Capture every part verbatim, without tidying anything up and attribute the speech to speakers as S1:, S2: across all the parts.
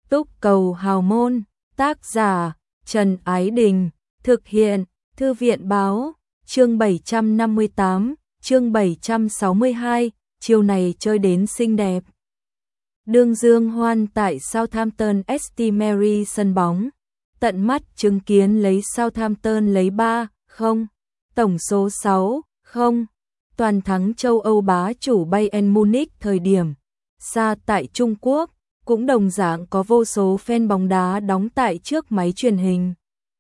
S1: Túc Cầu Hào Môn, tác giả Trần Ái Đình, thực hiện Thư viện Báo, chương bảy trăm năm mươi tám, chương bảy trăm sáu mươi hai, chiều này chơi đến xinh đẹp. Đương Dương Hoan tại Southampton St Mary sân bóng, tận mắt chứng kiến lấy Southampton lấy ba không, tổng số sáu không, toàn thắng châu Âu bá chủ Bayern Munich thời điểm xa tại Trung Quốc, cũng đồng dạng có vô số fan bóng đá đóng tại trước máy truyền hình.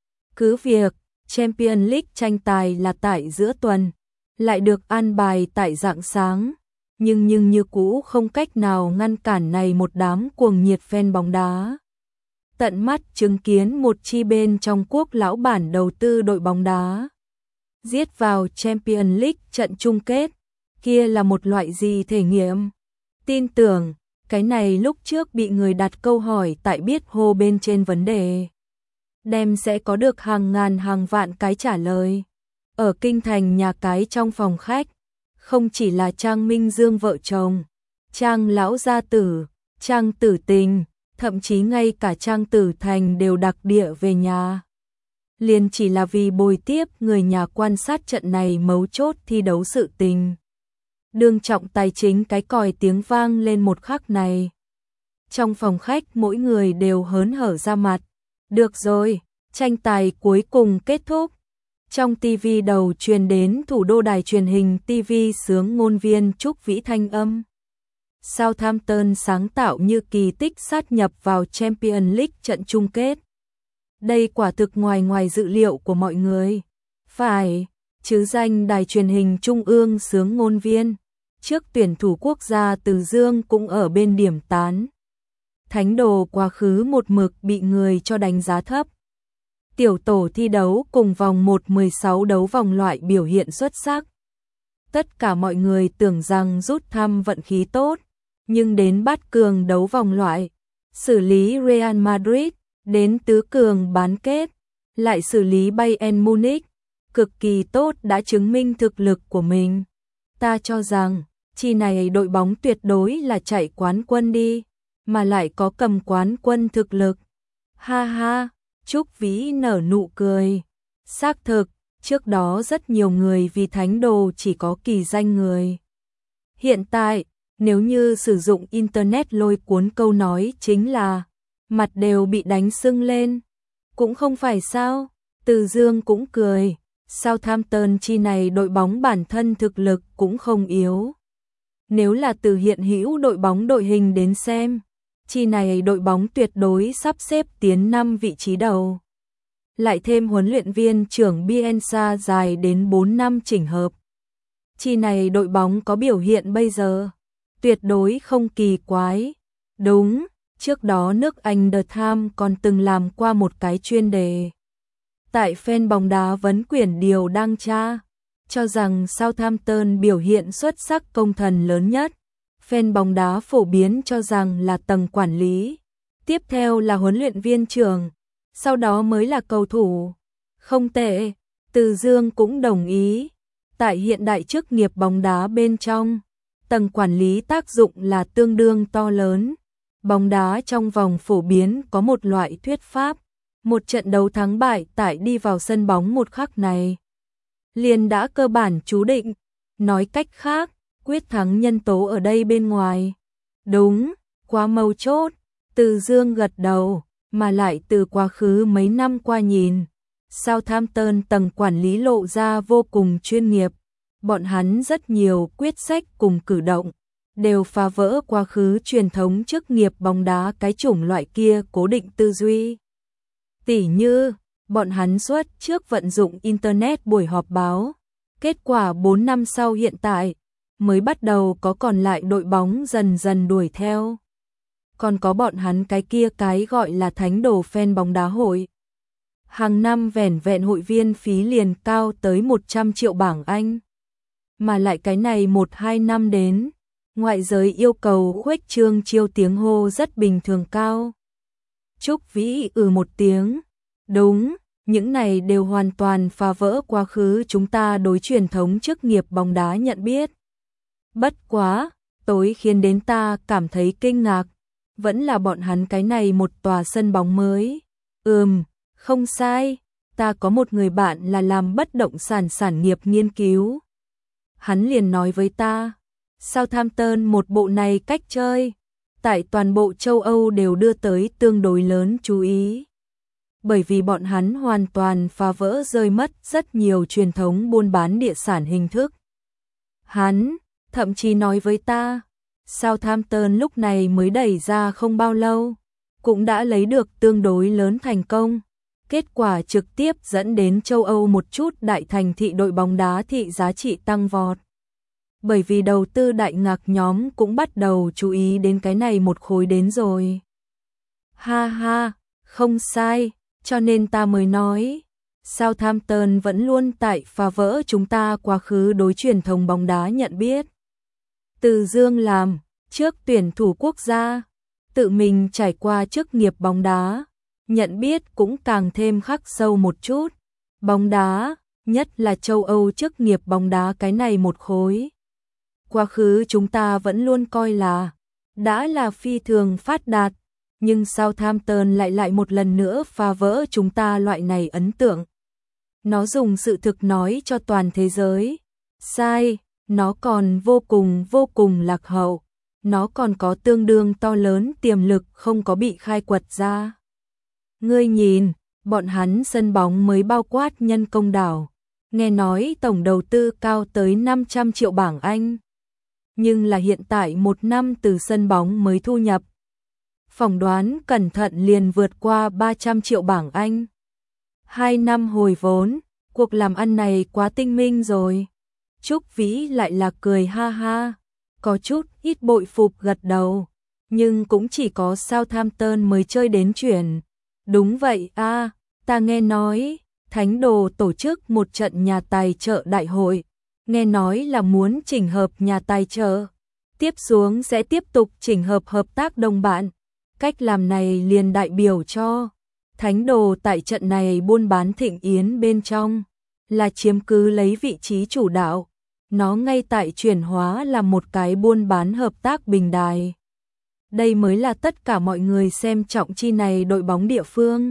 S1: Cứ việc Champions League tranh tài là tại giữa tuần, lại được an bài tại rạng sáng, nhưng nhưng như cũ không cách nào ngăn cản này một đám cuồng nhiệt fan bóng đá. Tận mắt chứng kiến một chi bên trong quốc lão bản đầu tư đội bóng đá giết vào Champions League trận chung kết, kia là một loại gì thể nghiệm? Tin tưởng, cái này lúc trước bị người đặt câu hỏi tại biết hô bên trên vấn đề. Đem sẽ có được hàng ngàn hàng vạn cái trả lời. Ở kinh thành nhà cái trong phòng khách, không chỉ là Trang Minh Dương vợ chồng, Trang lão gia tử, Trang Tử Tình, thậm chí ngay cả Trang Tử Thành đều đặc địa về nhà. Liền chỉ là vì bồi tiếp người nhà quan sát trận này mấu chốt thi đấu sự tình. Đương trọng tài chính cái còi tiếng vang lên một khắc này. Trong phòng khách mỗi người đều hớn hở ra mặt. Được rồi, tranh tài cuối cùng kết thúc. Trong ti vi đầu truyền đến thủ đô đài truyền hình ti vi sướng ngôn viên Trúc Vĩ thanh âm. Southampton sáng tạo như kỳ tích sát nhập vào Champions League trận chung kết. Đây quả thực ngoài ngoài dự liệu của mọi người. Phải, chứ danh đài truyền hình trung ương sướng ngôn viên. Trước tuyển thủ quốc gia Từ Dương cũng ở bên điểm tán. Thánh đồ quá khứ một mực bị người cho đánh giá thấp. Tiểu tổ thi đấu cùng vòng một mười sáu đấu vòng loại biểu hiện xuất sắc. Tất cả mọi người tưởng rằng rút thăm vận khí tốt, nhưng đến bát cường đấu vòng loại, xử lý Real Madrid, đến tứ cường bán kết, lại xử lý Bayern Munich, cực kỳ tốt đã chứng minh thực lực của mình. Ta cho rằng, chi này đội bóng tuyệt đối là chạy quán quân đi, mà lại có cầm quán quân thực lực. Ha ha, Trúc Vĩ nở nụ cười. Xác thực, trước đó rất nhiều người vì thánh đồ chỉ có kỳ danh người. Hiện tại, nếu như sử dụng Internet lôi cuốn câu nói chính là mặt đều bị đánh sưng lên. Cũng không phải sao, Từ Dương cũng cười. Southampton chi này đội bóng bản thân thực lực cũng không yếu. Nếu là từ hiện hữu đội bóng đội hình đến xem, chi này đội bóng tuyệt đối sắp xếp tiến năm vị trí đầu. Lại thêm huấn luyện viên trưởng Bielsa dài đến bốn năm chỉnh hợp. Chi này đội bóng có biểu hiện bây giờ, tuyệt đối không kỳ quái. Đúng, trước đó nước Anh The Times còn từng làm qua một cái chuyên đề. Tại fan bóng đá vấn quyển điều đang tra, cho rằng Southampton biểu hiện xuất sắc công thần lớn nhất. Fan bóng đá phổ biến cho rằng là tầng quản lý, tiếp theo là huấn luyện viên trưởng, sau đó mới là cầu thủ. Không tệ, Từ Dương cũng đồng ý. Tại hiện đại chức nghiệp bóng đá bên trong, tầng quản lý tác dụng là tương đương to lớn. Bóng đá trong vòng phổ biến có một loại thuyết pháp, một trận đấu thắng bại tại đi vào sân bóng một khắc này liền đã cơ bản chú định. Nói cách khác, quyết thắng nhân tố ở đây bên ngoài. Đúng, quá mấu chốt. Từ Dương gật đầu, mà lại từ quá khứ mấy năm qua nhìn, Southampton tầng quản lý lộ ra vô cùng chuyên nghiệp. Bọn hắn rất nhiều quyết sách cùng cử động đều phá vỡ quá khứ truyền thống chức nghiệp bóng đá cái chủng loại kia cố định tư duy. Tỉ như, bọn hắn xuất trước vận dụng Internet buổi họp báo, kết quả bốn năm sau hiện tại, mới bắt đầu có còn lại đội bóng dần dần đuổi theo. Còn có bọn hắn cái kia cái gọi là thánh đồ fan bóng đá hội. Hàng năm vẻn vẹn hội viên phí liền cao tới một trăm triệu bảng Anh. Mà lại cái này một hai năm đến, ngoại giới yêu cầu khuếch trương chiêu tiếng hô rất bình thường cao. Trúc Vĩ ừ một tiếng. Đúng, những này đều hoàn toàn phá vỡ quá khứ chúng ta đối truyền thống chức nghiệp bóng đá nhận biết. Bất quá, tối khiến đến ta cảm thấy kinh ngạc. vẫn là bọn hắn cái này một tòa sân bóng mới. Ừm, không sai, ta có một người bạn là làm bất động sản sản nghiệp nghiên cứu. Hắn liền nói với ta, Southampton một bộ này cách chơi, tại toàn bộ châu Âu đều đưa tới tương đối lớn chú ý. Bởi vì bọn hắn hoàn toàn phá vỡ rơi mất rất nhiều truyền thống buôn bán địa sản hình thức. Hắn thậm chí nói với ta, Southampton lúc này mới đẩy ra không bao lâu, cũng đã lấy được tương đối lớn thành công. Kết quả trực tiếp dẫn đến châu Âu một chút đại thành thị đội bóng đá thị giá trị tăng vọt. Bởi vì đầu tư đại ngạc nhóm cũng bắt đầu chú ý đến cái này một khối đến rồi. Ha ha, không sai, cho nên ta mới nói, Southampton vẫn luôn tại phá vỡ chúng ta quá khứ đối truyền thống bóng đá nhận biết. Từ Dương làm trước tuyển thủ quốc gia, tự mình trải qua chức nghiệp bóng đá, nhận biết cũng càng thêm khắc sâu một chút. Bóng đá, nhất là châu Âu chức nghiệp bóng đá cái này một khối. Quá khứ chúng ta vẫn luôn coi là đã là phi thường phát đạt, nhưng Southampton lại lại một lần nữa phá vỡ chúng ta loại này ấn tượng. Nó dùng sự thực nói cho toàn thế giới. Sai, nó còn vô cùng vô cùng lạc hậu. Nó còn có tương đương to lớn tiềm lực không có bị khai quật ra. Ngươi nhìn, bọn hắn sân bóng mới bao quát nhân công đảo. Nghe nói tổng đầu tư cao tới năm trăm triệu bảng Anh. Nhưng là hiện tại một năm từ sân bóng mới thu nhập. Phỏng đoán cẩn thận liền vượt qua ba trăm triệu bảng Anh. Hai năm hồi vốn, cuộc làm ăn này quá tinh minh rồi. Trúc Vĩ lại là cười ha ha, có chút ít bội phục gật đầu, nhưng cũng chỉ có Southampton mới chơi đến chuyển. Đúng vậy a, à, ta nghe nói, Thánh Đồ tổ chức một trận nhà tài trợ đại hội, nghe nói là muốn chỉnh hợp nhà tài trợ, tiếp xuống sẽ tiếp tục chỉnh hợp hợp tác đồng bạn. Cách làm này liền đại biểu cho Thánh Đồ tại trận này buôn bán thịnh yến bên trong là chiếm cứ lấy vị trí chủ đạo. Nó ngay tại chuyển hóa là một cái buôn bán hợp tác bình đài. Đây mới là tất cả mọi người xem trọng chi này đội bóng địa phương.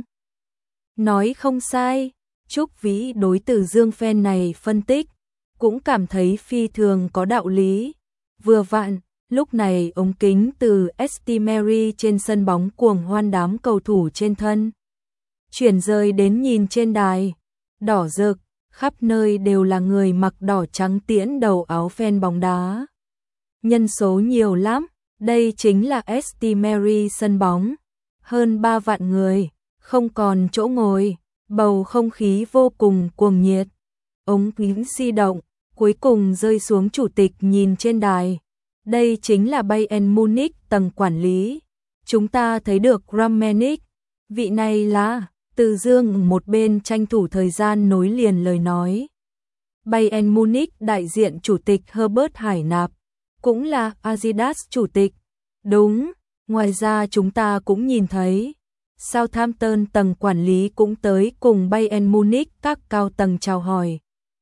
S1: Nói không sai, Trúc Vĩ đối từ Dương fan này phân tích, cũng cảm thấy phi thường có đạo lý. Vừa vặn, lúc này ống kính từ St Mary trên sân bóng cuồng hoan đám cầu thủ trên thân. Chuyển rời đến nhìn trên đài, đỏ rực, khắp nơi đều là người mặc đỏ trắng tiễn đầu áo fan bóng đá. Nhân số nhiều lắm, đây chính là St Mary sân bóng. Hơn ba vạn người, không còn chỗ ngồi, bầu không khí vô cùng cuồng nhiệt. Ống kính di động, cuối cùng rơi xuống chủ tịch nhìn trên đài. Đây chính là Bayern Munich tầng quản lý. Chúng ta thấy được Rangnick, vị này là Từ Dương một bên tranh thủ thời gian nối liền lời nói. Bayern Munich đại diện chủ tịch Herbert Hải Nạp, cũng là Adidas chủ tịch. Đúng, ngoài ra chúng ta cũng nhìn thấy Southampton tầng quản lý cũng tới cùng Bayern Munich các cao tầng chào hỏi.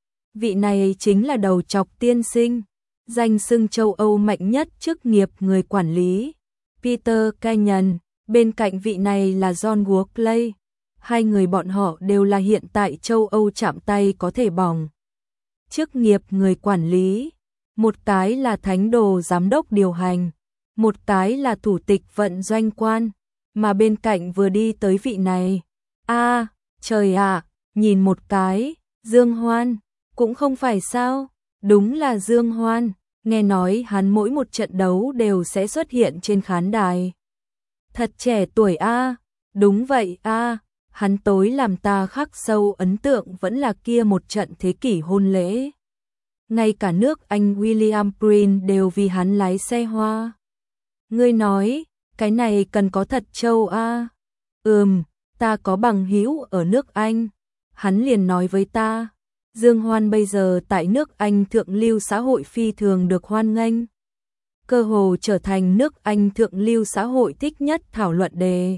S1: Vị này chính là đầu chọc tiên sinh, danh xưng châu Âu mạnh nhất chức nghiệp người quản lý, Peter Kenyon, bên cạnh vị này là John Workley. Hai người bọn họ đều là hiện tại châu Âu chạm tay có thể bỏng. Chức nghiệp người quản lý, một cái là Thánh Đồ giám đốc điều hành, một cái là thủ tịch vận doanh quan, mà bên cạnh vừa đi tới vị này. A, à, trời ạ, à, nhìn một cái, Dương Hoan, cũng không phải sao, đúng là Dương Hoan, nghe nói hắn mỗi một trận đấu đều sẽ xuất hiện trên khán đài. Thật trẻ tuổi a, à, đúng vậy a. À. Hắn tối làm ta khắc sâu ấn tượng vẫn là kia một trận thế kỷ hôn lễ. Ngay cả nước Anh William Prince đều vì hắn lái xe hoa. Ngươi nói, cái này cần có thật châu a. À? Ừm, ta có bằng hữu ở nước Anh. Hắn liền nói với ta, Dương Hoan bây giờ tại nước Anh thượng lưu xã hội phi thường được hoan nghênh. Cơ hồ trở thành nước Anh thượng lưu xã hội thích nhất thảo luận đề.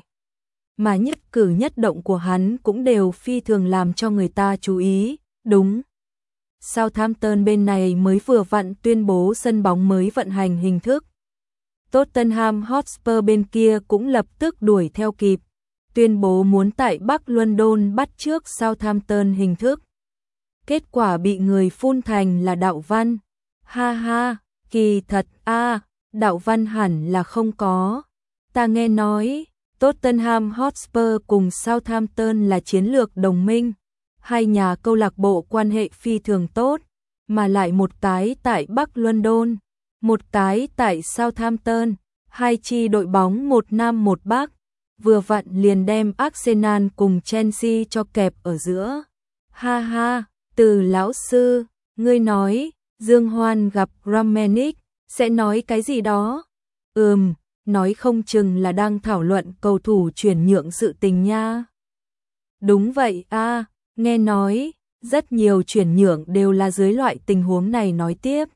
S1: Mà nhất cử nhất động của hắn cũng đều phi thường làm cho người ta chú ý, đúng. Southampton bên này mới vừa vặn tuyên bố sân bóng mới vận hành hình thức. Tottenham Hotspur bên kia cũng lập tức đuổi theo kịp, tuyên bố muốn tại Bắc London bắt chước Southampton hình thức. Kết quả bị người phun thành là đạo văn. Ha ha, kỳ thật a, à, đạo văn hẳn là không có. Ta nghe nói, Tottenham Hotspur cùng Southampton là chiến lược đồng minh, hai nhà câu lạc bộ quan hệ phi thường tốt, mà lại một cái tại Bắc London, một cái tại Southampton, hai chi đội bóng một Nam một Bắc, vừa vặn liền đem Arsenal cùng Chelsea cho kẹp ở giữa. Ha ha, Từ lão sư, ngươi nói, Dương Hoan gặp Rangnick, sẽ nói cái gì đó? Ừm, nói không chừng là đang thảo luận cầu thủ chuyển nhượng sự tình nha. Đúng vậy a, à, nghe nói, rất nhiều chuyển nhượng đều là dưới loại tình huống này nói tiếp.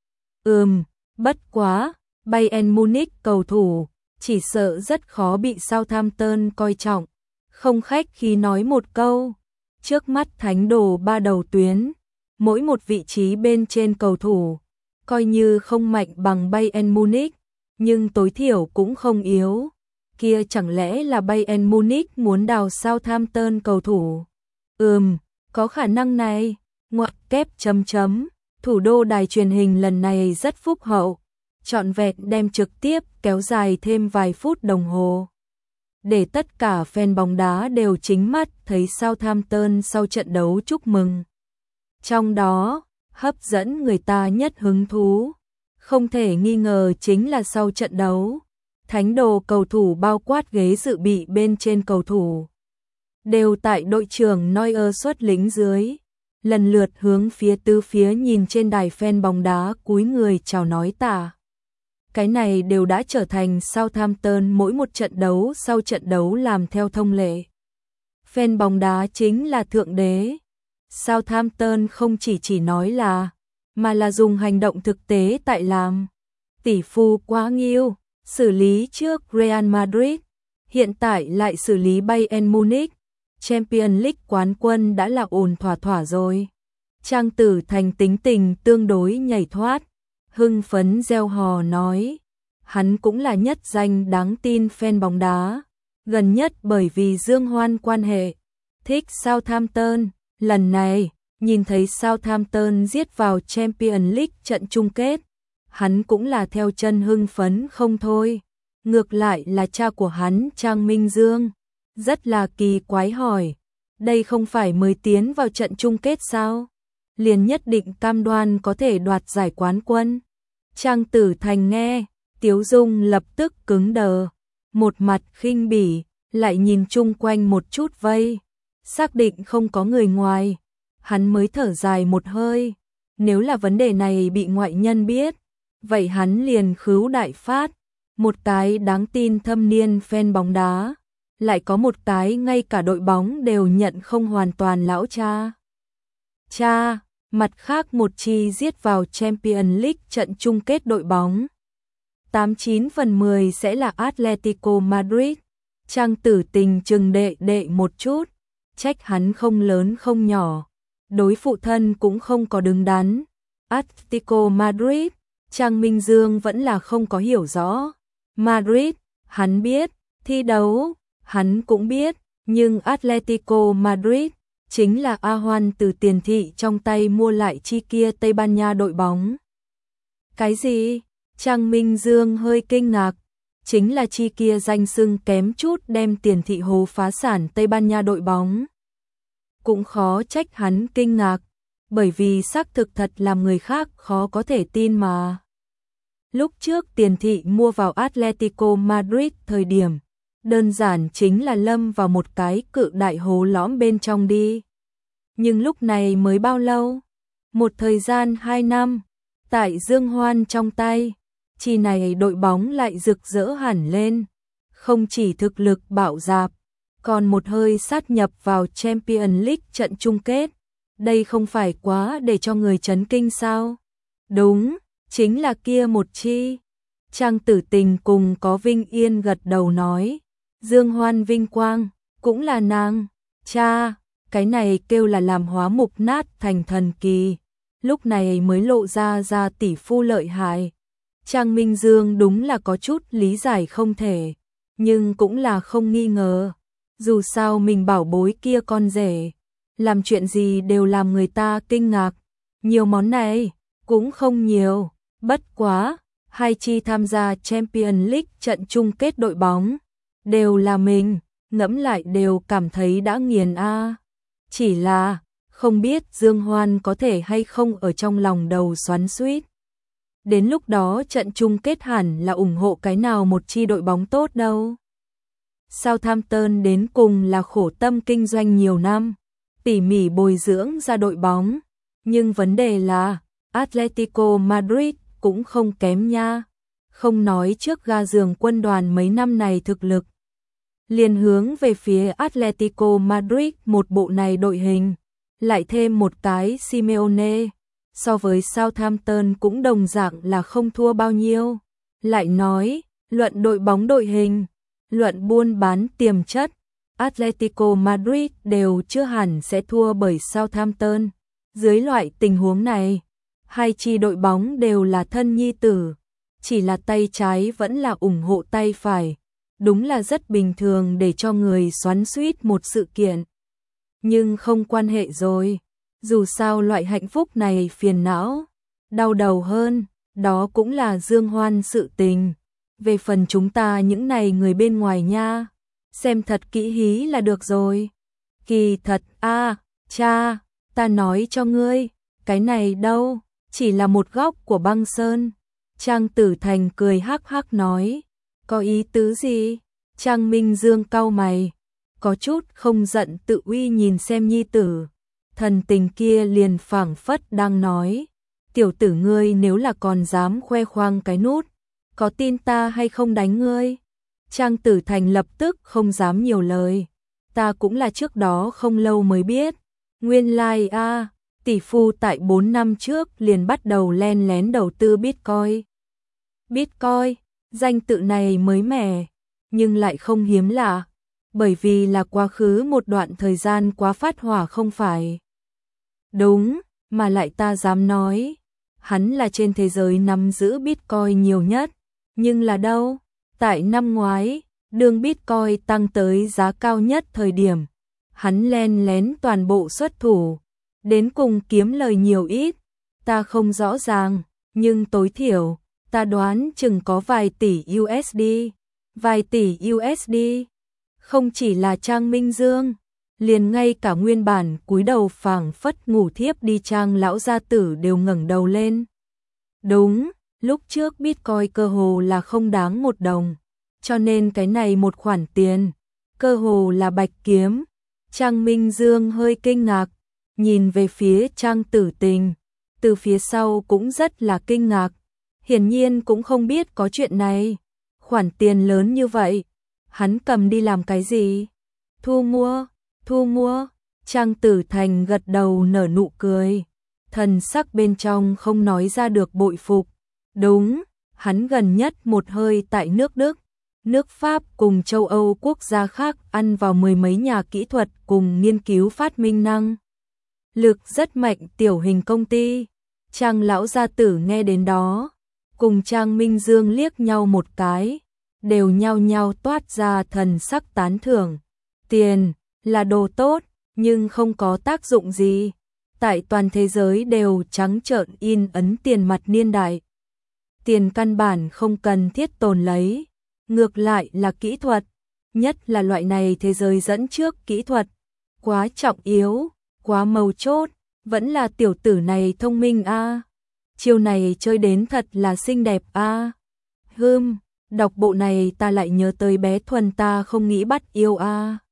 S1: Ừm, bất quá, Bayern Munich cầu thủ, chỉ sợ rất khó bị Southampton coi trọng. Không khách khí nói một câu, trước mắt thánh đồ ba đầu tuyến, mỗi một vị trí bên trên cầu thủ, coi như không mạnh bằng Bayern Munich, nhưng tối thiểu cũng không yếu. Kia chẳng lẽ là Bayern Munich muốn đào Southampton cầu thủ? Ừm, có khả năng này. Ngoặc kép chấm chấm, thủ đô đài truyền hình lần này rất phúc hậu, trọn vẹn đem trực tiếp kéo dài thêm vài phút đồng hồ, để tất cả fan bóng đá đều chính mắt thấy Southampton sau trận đấu chúc mừng. Trong đó, hấp dẫn người ta nhất hứng thú, không thể nghi ngờ chính là sau trận đấu, thánh đồ cầu thủ bao quát ghế dự bị bên trên cầu thủ, đều tại đội trưởng Neuer xuất lĩnh dưới, lần lượt hướng phía tứ phía nhìn trên đài fan bóng đá cúi người chào nói tạ. Cái này đều đã trở thành Southampton mỗi một trận đấu sau trận đấu làm theo thông lệ. Fan bóng đá chính là thượng đế. Southampton không chỉ chỉ nói là, mà là dùng hành động thực tế tại làm. Tỷ phu quá nghiêu, xử lý trước Real Madrid, hiện tại lại xử lý Bayern Munich. Champions League quán quân đã là ổn thỏa thỏa rồi. Trang Tử Thành tính tình tương đối nhảy thoát, hưng phấn reo hò nói, hắn cũng là nhất danh đáng tin fan bóng đá, gần nhất bởi vì Dương Hoan quan hệ, thích Southampton, lần này, nhìn thấy Southampton giết vào Champions League trận chung kết, hắn cũng là theo chân hưng phấn không thôi. Ngược lại là cha của hắn Trang Minh Dương, rất là kỳ quái hỏi, đây không phải mới tiến vào trận chung kết sao? Liền nhất định cam đoan có thể đoạt giải quán quân. Trang Tử Thành nghe, Tiếu Dung lập tức cứng đờ, một mặt khinh bỉ, lại nhìn chung quanh một chút vây, xác định không có người ngoài, hắn mới thở dài một hơi, nếu là vấn đề này bị ngoại nhân biết, vậy hắn liền khứu đại phát, một cái đáng tin thâm niên fan bóng đá, lại có một cái ngay cả đội bóng đều nhận không hoàn toàn lão cha. Cha, mặt khác một chi giết vào Champions League trận chung kết đội bóng. tám chín phần mười sẽ là Atletico Madrid. Trang Tử Tình chừng đệ đệ một chút, trách hắn không lớn không nhỏ, đối phụ thân cũng không có đứng đắn. Atletico Madrid, Trang Minh Dương vẫn là không có hiểu rõ. Madrid, hắn biết, thi đấu, hắn cũng biết, nhưng Atletico Madrid chính là A Hoan từ tiền thị trong tay mua lại chi kia Tây Ban Nha đội bóng. Cái gì? Trang Minh Dương hơi kinh ngạc, chính là chi kia danh xưng kém chút đem tiền thị hồ phá sản Tây Ban Nha đội bóng. Cũng khó trách hắn kinh ngạc, bởi vì xác thực thật làm người khác khó có thể tin mà. Lúc trước tiền thị mua vào Atletico Madrid thời điểm, đơn giản chính là lâm vào một cái cự đại hố lõm bên trong đi. Nhưng lúc này mới bao lâu? Một thời gian hai năm, tại Dương Hoan trong tay, chi này đội bóng lại rực rỡ hẳn lên, không chỉ thực lực bạo dạp, còn một hơi sát nhập vào Champions League trận chung kết. Đây không phải quá để cho người chấn kinh sao? Đúng, chính là kia một chi. Trang Tử Tình cùng có Vinh Yên gật đầu nói, Dương Hoan vinh quang, cũng là nàng. Cha, cái này kêu là làm hóa mục nát thành thần kỳ. Lúc này mới lộ ra ra tỷ phu lợi hại. Trang Minh Dương đúng là có chút lý giải không thể, nhưng cũng là không nghi ngờ. Dù sao mình bảo bối kia con rể, làm chuyện gì đều làm người ta kinh ngạc. Nhiều món này, cũng không nhiều, bất quá, hai chi tham gia Champions League trận chung kết đội bóng, đều là mình, ngẫm lại đều cảm thấy đã nghiền a. Chỉ là, không biết Dương Hoan có thể hay không ở trong lòng đầu xoắn xuýt. Đến lúc đó trận chung kết hẳn là ủng hộ cái nào một chi đội bóng tốt đâu. Southampton đến cùng là khổ tâm kinh doanh nhiều năm, tỉ mỉ bồi dưỡng ra đội bóng, nhưng vấn đề là Atletico Madrid cũng không kém nha. Không nói trước ga giường quân đoàn mấy năm này thực lực, liền hướng về phía Atletico Madrid một bộ này đội hình, lại thêm một cái Simeone, so với Southampton cũng đồng dạng là không thua bao nhiêu. Lại nói, luận đội bóng đội hình, luận buôn bán tiềm chất, Atletico Madrid đều chưa hẳn sẽ thua bởi Southampton. Dưới loại tình huống này, hai chi đội bóng đều là thân nhi tử, chỉ là tay trái vẫn là ủng hộ tay phải. Đúng là rất bình thường để cho người xoắn xuýt một sự kiện. Nhưng không quan hệ rồi, dù sao loại hạnh phúc này phiền não, đau đầu hơn, đó cũng là Dương Hoan sự tình. Về phần chúng ta những này người bên ngoài nha, xem thật kỹ hí là được rồi. Kỳ thật a, à, cha, ta nói cho ngươi, cái này đâu, chỉ là một góc của băng sơn. Trang Tử Thành cười hắc hắc nói, có ý tứ gì? Trang Minh Dương cau mày, có chút không giận tự uy nhìn xem nhi tử. Thần tình kia liền phảng phất đang nói, tiểu tử ngươi nếu là còn dám khoe khoang cái nút, có tin ta hay không đánh ngươi? Trang Tử Thành lập tức không dám nhiều lời, ta cũng là trước đó không lâu mới biết. Nguyên lai like a, tỷ phu tại bốn năm trước liền bắt đầu len lén đầu tư Bitcoin. Bitcoin, danh tự này mới mẻ, nhưng lại không hiếm lạ, bởi vì là quá khứ một đoạn thời gian quá phát hỏa không phải? Đúng, mà lại ta dám nói, hắn là trên thế giới nắm giữ Bitcoin nhiều nhất, nhưng là đâu? Tại năm ngoái, đường Bitcoin tăng tới giá cao nhất thời điểm, hắn len lén toàn bộ xuất thủ, đến cùng kiếm lời nhiều ít, ta không rõ ràng, nhưng tối thiểu, ta đoán chừng có vài tỷ u ét đê, vài tỷ u ét đê, không chỉ là Trang Minh Dương, liền ngay cả nguyên bản cúi đầu phảng phất ngủ thiếp đi Trang lão gia tử đều ngẩng đầu lên. Đúng, lúc trước Bitcoin cơ hồ là không đáng một đồng, cho nên cái này một khoản tiền, cơ hồ là bạch kiếm. Trang Minh Dương hơi kinh ngạc, nhìn về phía Trang Tử Tình, từ phía sau cũng rất là kinh ngạc, hiển nhiên cũng không biết có chuyện này. Khoản tiền lớn như vậy, hắn cầm đi làm cái gì? Thu mua, thu mua. Trang Tử Thành gật đầu nở nụ cười, thần sắc bên trong không nói ra được bội phục. Đúng, hắn gần nhất một hơi tại nước Đức, nước Pháp cùng châu Âu quốc gia khác ăn vào mười mấy nhà kỹ thuật cùng nghiên cứu phát minh năng lực rất mạnh tiểu hình công ty. Trang lão gia tử nghe đến đó, cùng Trang Minh Dương liếc nhau một cái, đều nhao nhao toát ra thần sắc tán thưởng. Tiền là đồ tốt, nhưng không có tác dụng gì. Tại toàn thế giới đều trắng trợn in ấn tiền mặt niên đại, tiền căn bản không cần thiết tồn lấy, ngược lại là kỹ thuật, nhất là loại này thế giới dẫn trước kỹ thuật, quá trọng yếu, quá mấu chốt, vẫn là tiểu tử này thông minh a. À. Chiêu này chơi đến thật là xinh đẹp a. À. Hừm, đọc bộ này ta lại nhớ tới bé Thuần ta không nghĩ bắt yêu a. À.